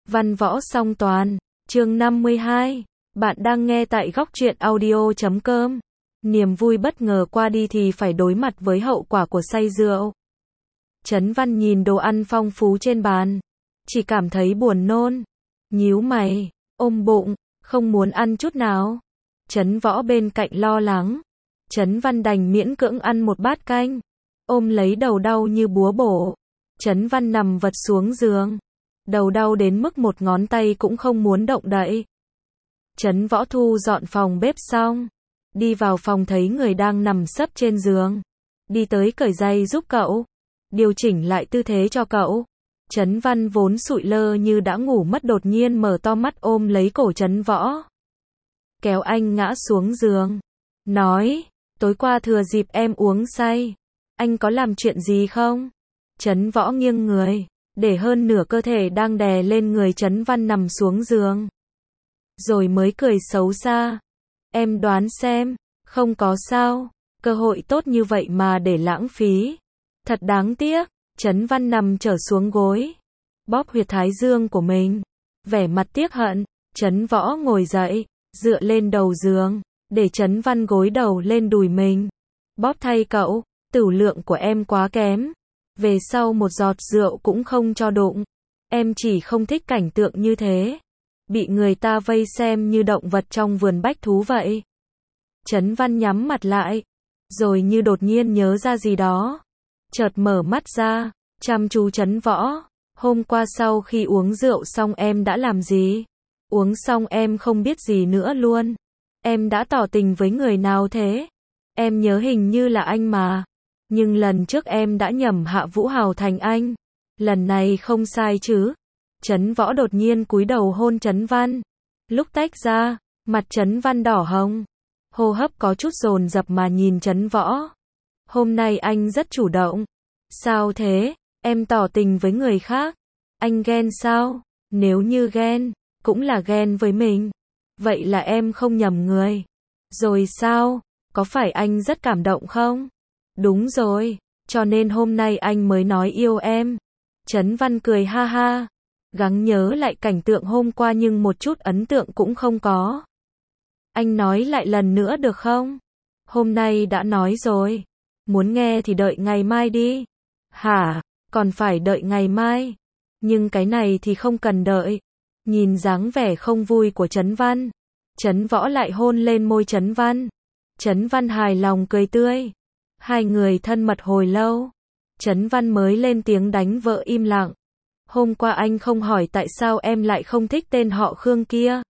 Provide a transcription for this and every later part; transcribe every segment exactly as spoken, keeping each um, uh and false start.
Văn võ song toàn, chương năm mươi hai. Bạn đang nghe tại góc truyện audio chấm com. Niềm vui bất ngờ qua đi thì phải đối mặt với hậu quả của say rượu. Trấn Văn nhìn đồ ăn phong phú trên bàn, chỉ cảm thấy buồn nôn, nhíu mày, ôm bụng, không muốn ăn chút nào. Trấn Võ bên cạnh lo lắng, Trấn Văn đành miễn cưỡng ăn một bát canh, ôm lấy đầu đau như búa bổ. Trấn Văn nằm vật xuống giường, đầu đau đến mức một ngón tay cũng không muốn động đậy. Trấn Võ thu dọn phòng bếp xong, đi vào phòng thấy người đang nằm sấp trên giường, đi tới cởi giày giúp cậu, điều chỉnh lại tư thế cho cậu. Trấn Văn vốn sụi lơ như đã ngủ mất đột nhiên mở to mắt ôm lấy cổ Trấn Võ, kéo anh ngã xuống giường, nói, tối qua thừa dịp em uống say, anh có làm chuyện gì không? Trấn Võ nghiêng người, để hơn nửa cơ thể đang đè lên người Trấn Văn nằm xuống giường, rồi mới cười xấu xa, em đoán xem, không có sao, cơ hội tốt như vậy mà để lãng phí, thật đáng tiếc. Trấn Văn nằm trở xuống gối, bóp huyệt thái dương của mình, vẻ mặt tiếc hận. Trấn Võ ngồi dậy, dựa lên đầu giường, để Trấn Văn gối đầu lên đùi mình, bóp thay cậu, tửu lượng của em quá kém, về sau một giọt rượu cũng không cho đụng, em chỉ không thích cảnh tượng như thế, bị người ta vây xem như động vật trong vườn bách thú vậy. Trấn Văn nhắm mặt lại, rồi như đột nhiên nhớ ra gì đó, chợt mở mắt ra, chăm chú Trấn Võ, hôm qua sau khi uống rượu xong em đã làm gì? Uống xong em không biết gì nữa luôn. Em đã tỏ tình với người nào thế? Em nhớ hình như là anh mà. Nhưng lần trước em đã nhầm Hạ Vũ Hào thành anh. Lần này không sai chứ? Trấn Võ đột nhiên cúi đầu hôn Trấn Văn. Lúc tách ra, mặt Trấn Văn đỏ hồng, hô hấp có chút dồn dập mà nhìn Trấn Võ. Hôm nay anh rất chủ động. Sao thế? Em tỏ tình với người khác. Anh ghen sao? Nếu như ghen, cũng là ghen với mình. Vậy là em không nhầm người. Rồi sao? Có phải anh rất cảm động không? Đúng rồi, cho nên hôm nay anh mới nói yêu em. Trấn Văn cười ha ha, gắng nhớ lại cảnh tượng hôm qua nhưng một chút ấn tượng cũng không có. Anh nói lại lần nữa được không? Hôm nay đã nói rồi. Muốn nghe thì đợi ngày mai đi. Hả? Còn phải đợi ngày mai? Nhưng cái này thì không cần đợi. Nhìn dáng vẻ không vui của Trấn Văn, Trấn Võ lại hôn lên môi Trấn Văn. Trấn Văn hài lòng cười tươi. Hai người thân mật hồi lâu. Trấn Văn mới lên tiếng đánh vợ im lặng. Hôm qua anh không hỏi tại sao em lại không thích tên họ Khương kia.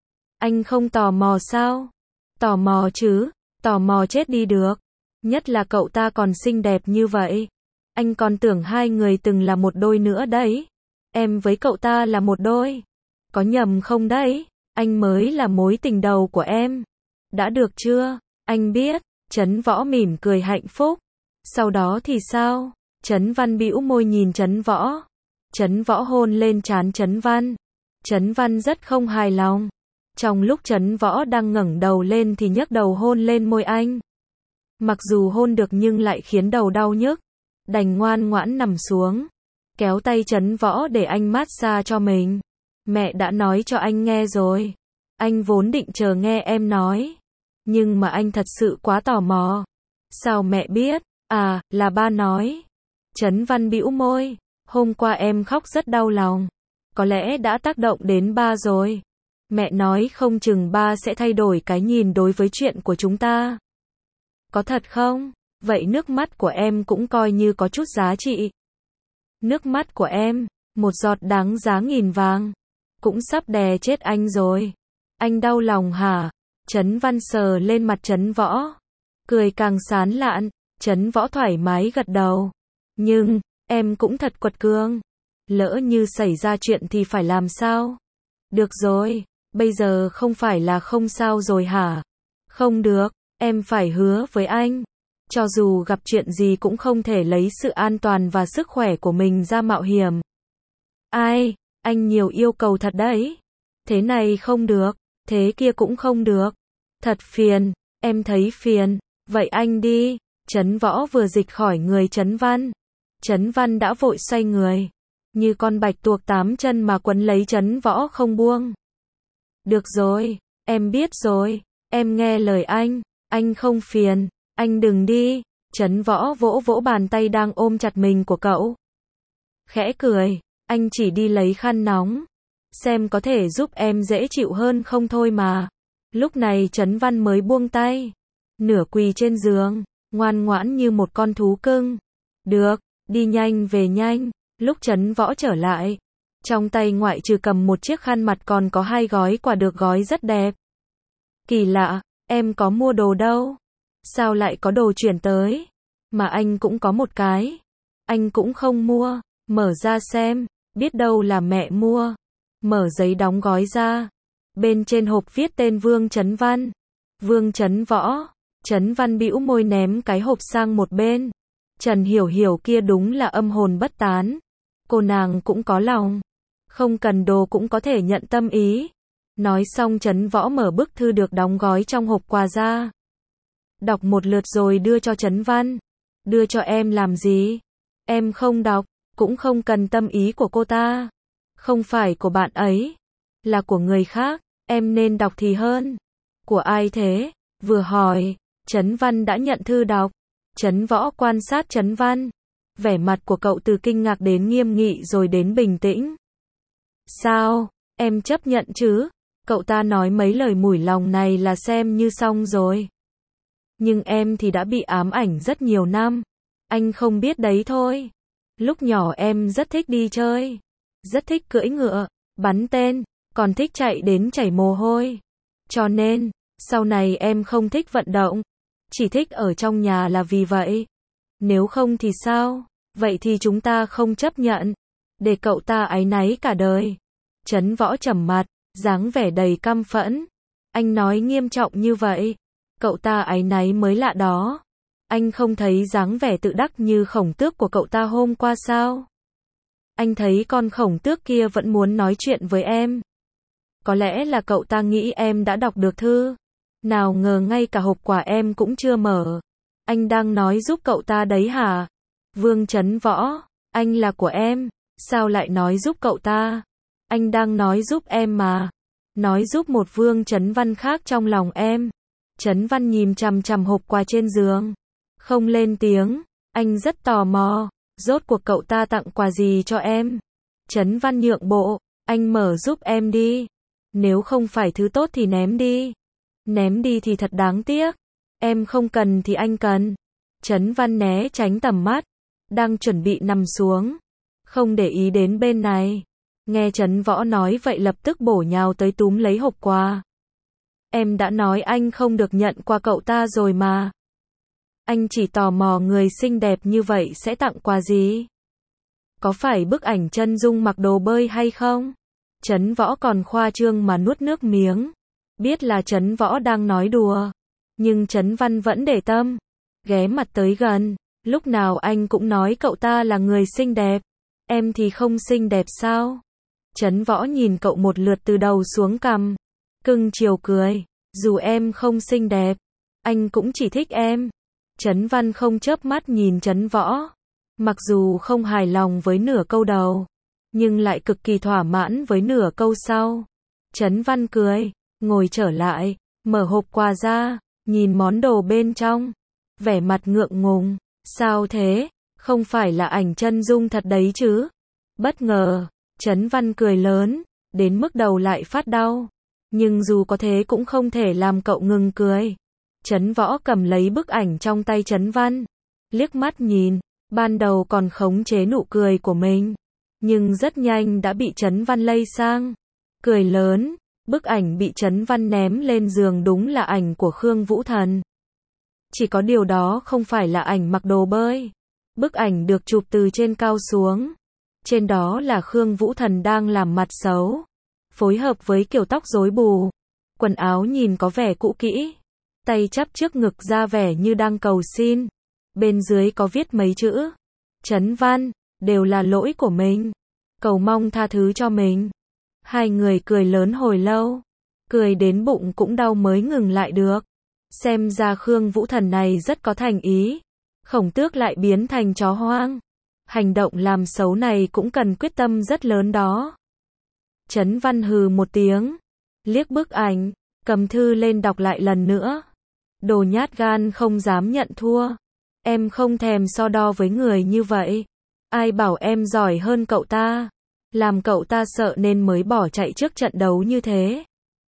Anh không tò mò sao? Tò mò chứ, tò mò chết đi được. Nhất là cậu ta còn xinh đẹp như vậy. Anh còn tưởng hai người từng là một đôi nữa đấy. Em với cậu ta là một đôi. Có nhầm không đấy? Anh mới là mối tình đầu của em. Đã được chưa? Anh biết. Trấn Võ mỉm cười hạnh phúc. Sau đó thì sao? Trấn Văn bĩu môi nhìn Trấn Võ. Trấn Võ hôn lên trán Trấn Văn. Trấn Văn rất không hài lòng. Trong lúc Trấn Võ đang ngẩng đầu lên thì nhấc đầu hôn lên môi anh. Mặc dù hôn được nhưng lại khiến đầu đau nhức, đành ngoan ngoãn nằm xuống, kéo tay Trấn Võ để anh massage cho mình. Mẹ đã nói cho anh nghe rồi. Anh vốn định chờ nghe em nói. Nhưng mà anh thật sự quá tò mò. Sao mẹ biết? À, là ba nói. Trấn Văn bĩu môi. Hôm qua em khóc rất đau lòng. Có lẽ đã tác động đến ba rồi. Mẹ nói không chừng ba sẽ thay đổi cái nhìn đối với chuyện của chúng ta. Có thật không? Vậy nước mắt của em cũng coi như có chút giá trị. Nước mắt của em, một giọt đáng giá nghìn vàng, cũng sắp đè chết anh rồi. Anh đau lòng hả? Trấn Văn sờ lên mặt Trấn Võ, cười càng sán lạn. Trấn Võ thoải mái gật đầu. Nhưng, em cũng thật quật cường. Lỡ như xảy ra chuyện thì phải làm sao? Được rồi, bây giờ không phải là không sao rồi hả? Không được, em phải hứa với anh. Cho dù gặp chuyện gì cũng không thể lấy sự an toàn và sức khỏe của mình ra mạo hiểm. Ai, anh nhiều yêu cầu thật đấy. Thế này không được, thế kia cũng không được. Thật phiền, em thấy phiền. Vậy anh đi. Trấn Võ vừa dịch khỏi người Trấn Văn. Trấn Văn đã vội xoay người, như con bạch tuộc tám chân mà quấn lấy Trấn Võ không buông. Được rồi, em biết rồi, em nghe lời anh, anh không phiền, anh đừng đi. Trấn Võ vỗ vỗ bàn tay đang ôm chặt mình của cậu. Khẽ cười, anh chỉ đi lấy khăn nóng, xem có thể giúp em dễ chịu hơn không thôi mà. Lúc này Trấn Văn mới buông tay, nửa quỳ trên giường, ngoan ngoãn như một con thú cưng. Được, đi nhanh về nhanh. Lúc Trấn Võ trở lại, trong tay ngoại trừ cầm một chiếc khăn mặt còn có hai gói quà được gói rất đẹp. Kỳ lạ, em có mua đồ đâu? Sao lại có đồ chuyển tới? Mà anh cũng có một cái. Anh cũng không mua. Mở ra xem, biết đâu là mẹ mua. Mở giấy đóng gói ra. Bên trên hộp viết tên Vương Trấn Văn. Vương Trấn Võ. Trấn Văn bĩu môi ném cái hộp sang một bên. Trần Hiểu Hiểu kia đúng là âm hồn bất tán. Cô nàng cũng có lòng. Không cần đồ cũng có thể nhận tâm ý. Nói xong Trấn Võ mở bức thư được đóng gói trong hộp quà ra. Đọc một lượt rồi đưa cho Trấn Văn. Đưa cho em làm gì? Em không đọc, cũng không cần tâm ý của cô ta. Không phải của bạn ấy, là của người khác, em nên đọc thì hơn. Của ai thế? Vừa hỏi, Trấn Văn đã nhận thư đọc. Trấn Võ quan sát Trấn Văn. Vẻ mặt của cậu từ kinh ngạc đến nghiêm nghị rồi đến bình tĩnh. Sao? Em chấp nhận chứ? Cậu ta nói mấy lời mủi lòng này là xem như xong rồi. Nhưng em thì đã bị ám ảnh rất nhiều năm. Anh không biết đấy thôi. Lúc nhỏ em rất thích đi chơi. Rất thích cưỡi ngựa, bắn tên, còn thích chạy đến chảy mồ hôi. Cho nên, sau này em không thích vận động. Chỉ thích ở trong nhà là vì vậy. Nếu không thì sao? Vậy thì chúng ta không chấp nhận. Để cậu ta áy náy cả đời. Trấn Võ trầm mặt, dáng vẻ đầy căm phẫn. Anh nói nghiêm trọng như vậy. Cậu ta áy náy mới lạ đó. Anh không thấy dáng vẻ tự đắc như Khổng Tước của cậu ta hôm qua sao? Anh thấy con Khổng Tước kia vẫn muốn nói chuyện với em. Có lẽ là cậu ta nghĩ em đã đọc được thư. Nào ngờ ngay cả hộp quà em cũng chưa mở. Anh đang nói giúp cậu ta đấy hả? Vương Trấn Võ, anh là của em, sao lại nói giúp cậu ta? Anh đang nói giúp em mà. Nói giúp một Vương Trấn Văn khác trong lòng em. Trấn Văn nhìn chằm chằm hộp quà trên giường. Không lên tiếng, anh rất tò mò. Rốt cuộc cậu ta tặng quà gì cho em? Trấn Văn nhượng bộ, anh mở giúp em đi. Nếu không phải thứ tốt thì ném đi. Ném đi thì thật đáng tiếc. Em không cần thì anh cần. Trấn Văn né tránh tầm mắt. Đang chuẩn bị nằm xuống. Không để ý đến bên này. Nghe Trấn Võ nói vậy lập tức bổ nhào tới túm lấy hộp quà. Em đã nói anh không được nhận quà cậu ta rồi mà. Anh chỉ tò mò người xinh đẹp như vậy sẽ tặng quà gì? Có phải bức ảnh chân dung mặc đồ bơi hay không? Trấn Võ còn khoa trương mà nuốt nước miếng. Biết là Trấn Võ đang nói đùa. Nhưng Trấn Văn vẫn để tâm. Ghé mặt tới gần. Lúc nào anh cũng nói cậu ta là người xinh đẹp. Em thì không xinh đẹp sao? Trấn Võ nhìn cậu một lượt từ đầu xuống cằm. Cưng chiều cười. Dù em không xinh đẹp, anh cũng chỉ thích em. Trấn Văn không chớp mắt nhìn Trấn Võ. Mặc dù không hài lòng với nửa câu đầu, nhưng lại cực kỳ thỏa mãn với nửa câu sau. Trấn Văn cười, ngồi trở lại, mở hộp quà ra, nhìn món đồ bên trong. Vẻ mặt ngượng ngùng. Sao thế? Không phải là ảnh chân dung thật đấy chứ? Bất ngờ, Trấn Văn cười lớn, đến mức đầu lại phát đau. Nhưng dù có thế cũng không thể làm cậu ngừng cười. Trấn Võ cầm lấy bức ảnh trong tay Trấn Văn. Liếc mắt nhìn, ban đầu còn khống chế nụ cười của mình. Nhưng rất nhanh đã bị Trấn Văn lây sang. Cười lớn, bức ảnh bị Trấn Văn ném lên giường đúng là ảnh của Khương Vũ Thần. Chỉ có điều đó không phải là ảnh mặc đồ bơi. Bức ảnh được chụp từ trên cao xuống. Trên đó là Khương Vũ Thần đang làm mặt xấu. Phối hợp với kiểu tóc rối bù. Quần áo nhìn có vẻ cũ kỹ. Tay chắp trước ngực ra vẻ như đang cầu xin. Bên dưới có viết mấy chữ. Trấn Văn, đều là lỗi của mình. Cầu mong tha thứ cho mình. Hai người cười lớn hồi lâu. Cười đến bụng cũng đau mới ngừng lại được. Xem ra Khương Vũ Thần này rất có thành ý. Khổng Tước lại biến thành chó hoang. Hành động làm xấu này cũng cần quyết tâm rất lớn đó. Trấn Văn hừ một tiếng, liếc bức ảnh, cầm thư lên đọc lại lần nữa. Đồ nhát gan không dám nhận thua. Em không thèm so đo với người như vậy. Ai bảo em giỏi hơn cậu ta. Làm cậu ta sợ nên mới bỏ chạy trước trận đấu như thế.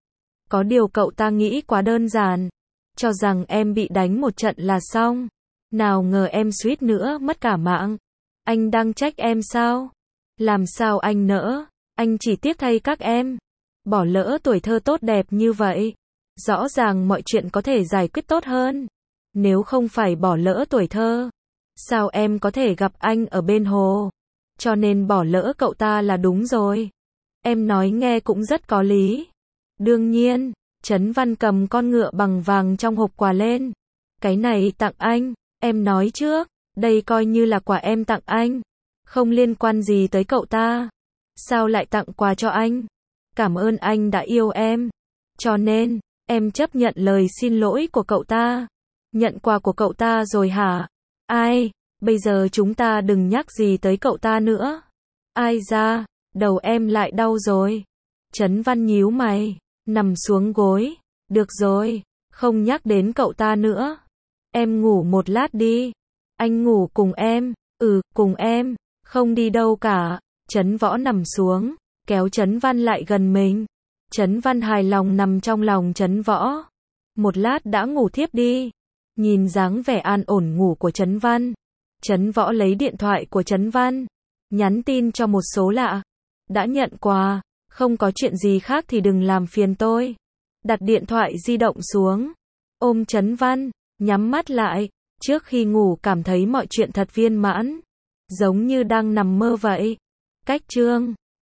Có điều cậu ta nghĩ quá đơn giản. Cho rằng em bị đánh một trận là xong. Nào ngờ em suýt nữa mất cả mạng. Anh đang trách em sao? Làm sao anh nỡ? Anh chỉ tiếc thay các em. Bỏ lỡ tuổi thơ tốt đẹp như vậy. Rõ ràng mọi chuyện có thể giải quyết tốt hơn. Nếu không phải bỏ lỡ tuổi thơ, sao em có thể gặp anh ở bên hồ? Cho nên bỏ lỡ cậu ta là đúng rồi. Em nói nghe cũng rất có lý. Đương nhiên, Trấn Văn cầm con ngựa bằng vàng trong hộp quà lên. Cái này tặng anh, em nói trước, đây coi như là quà em tặng anh. Không liên quan gì tới cậu ta. Sao lại tặng quà cho anh? Cảm ơn anh đã yêu em. Cho nên, em chấp nhận lời xin lỗi của cậu ta. Nhận quà của cậu ta rồi hả? Ai? Bây giờ chúng ta đừng nhắc gì tới cậu ta nữa. Ai da, đầu em lại đau rồi. Trấn Văn nhíu mày, nằm xuống gối. Được rồi, không nhắc đến cậu ta nữa. Em ngủ một lát đi. Anh ngủ cùng em. Ừ, cùng em. Không đi đâu cả. Trấn Võ nằm xuống, kéo Trấn Văn lại gần mình. Trấn Văn hài lòng nằm trong lòng Trấn Võ. Một lát đã ngủ thiếp đi. Nhìn dáng vẻ an ổn ngủ của Trấn Văn, Trấn Võ lấy điện thoại của Trấn Văn, nhắn tin cho một số lạ. Đã nhận quà, không có chuyện gì khác thì đừng làm phiền tôi. Đặt điện thoại di động xuống, ôm Trấn Văn, nhắm mắt lại. Trước khi ngủ cảm thấy mọi chuyện thật viên mãn, giống như đang nằm mơ vậy. Cách chương